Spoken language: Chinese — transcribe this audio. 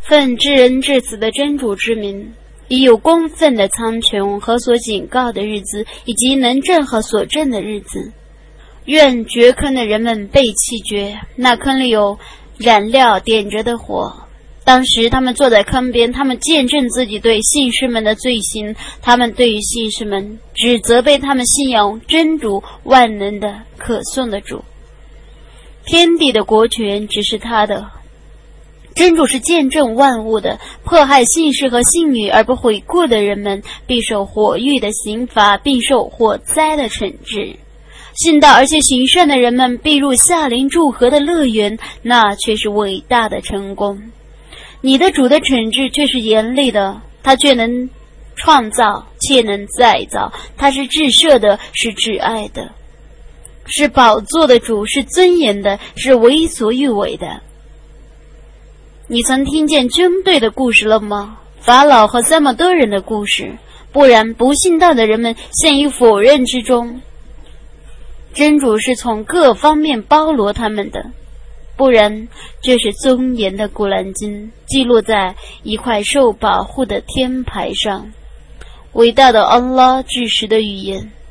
奉至人至死的真主之名，以有公愤的苍穹和所警告的日子，以及能震和所震的日子。愿掘坑的人们被弃绝，那坑里有燃料点着的火。当时他们坐在坑边，他们见证自己对信士们的罪行，他们对于信士们只责备他们信仰真主万能的可颂的主。天地的国权只是他的，真主是见证万物的，迫害信士和信女而不悔过的人们必受火狱的刑罚，并受火灾的惩治。信道而且行善的人们必入夏林祝河的乐园，那却是伟大的成功。你的主的惩治却是严厉的，他却能创造且能再造，他是至赦的，是挚爱的，是宝座的主，是尊严的，是为所欲为的。你曾听见军队的故事了吗？法老和撒马多人的故事，不然不信道的人们陷于否认之中。真主是从各方面包罗他们的，不然这是尊严的古兰经记录在一块受保护的天牌上。伟大的安拉至实的语言。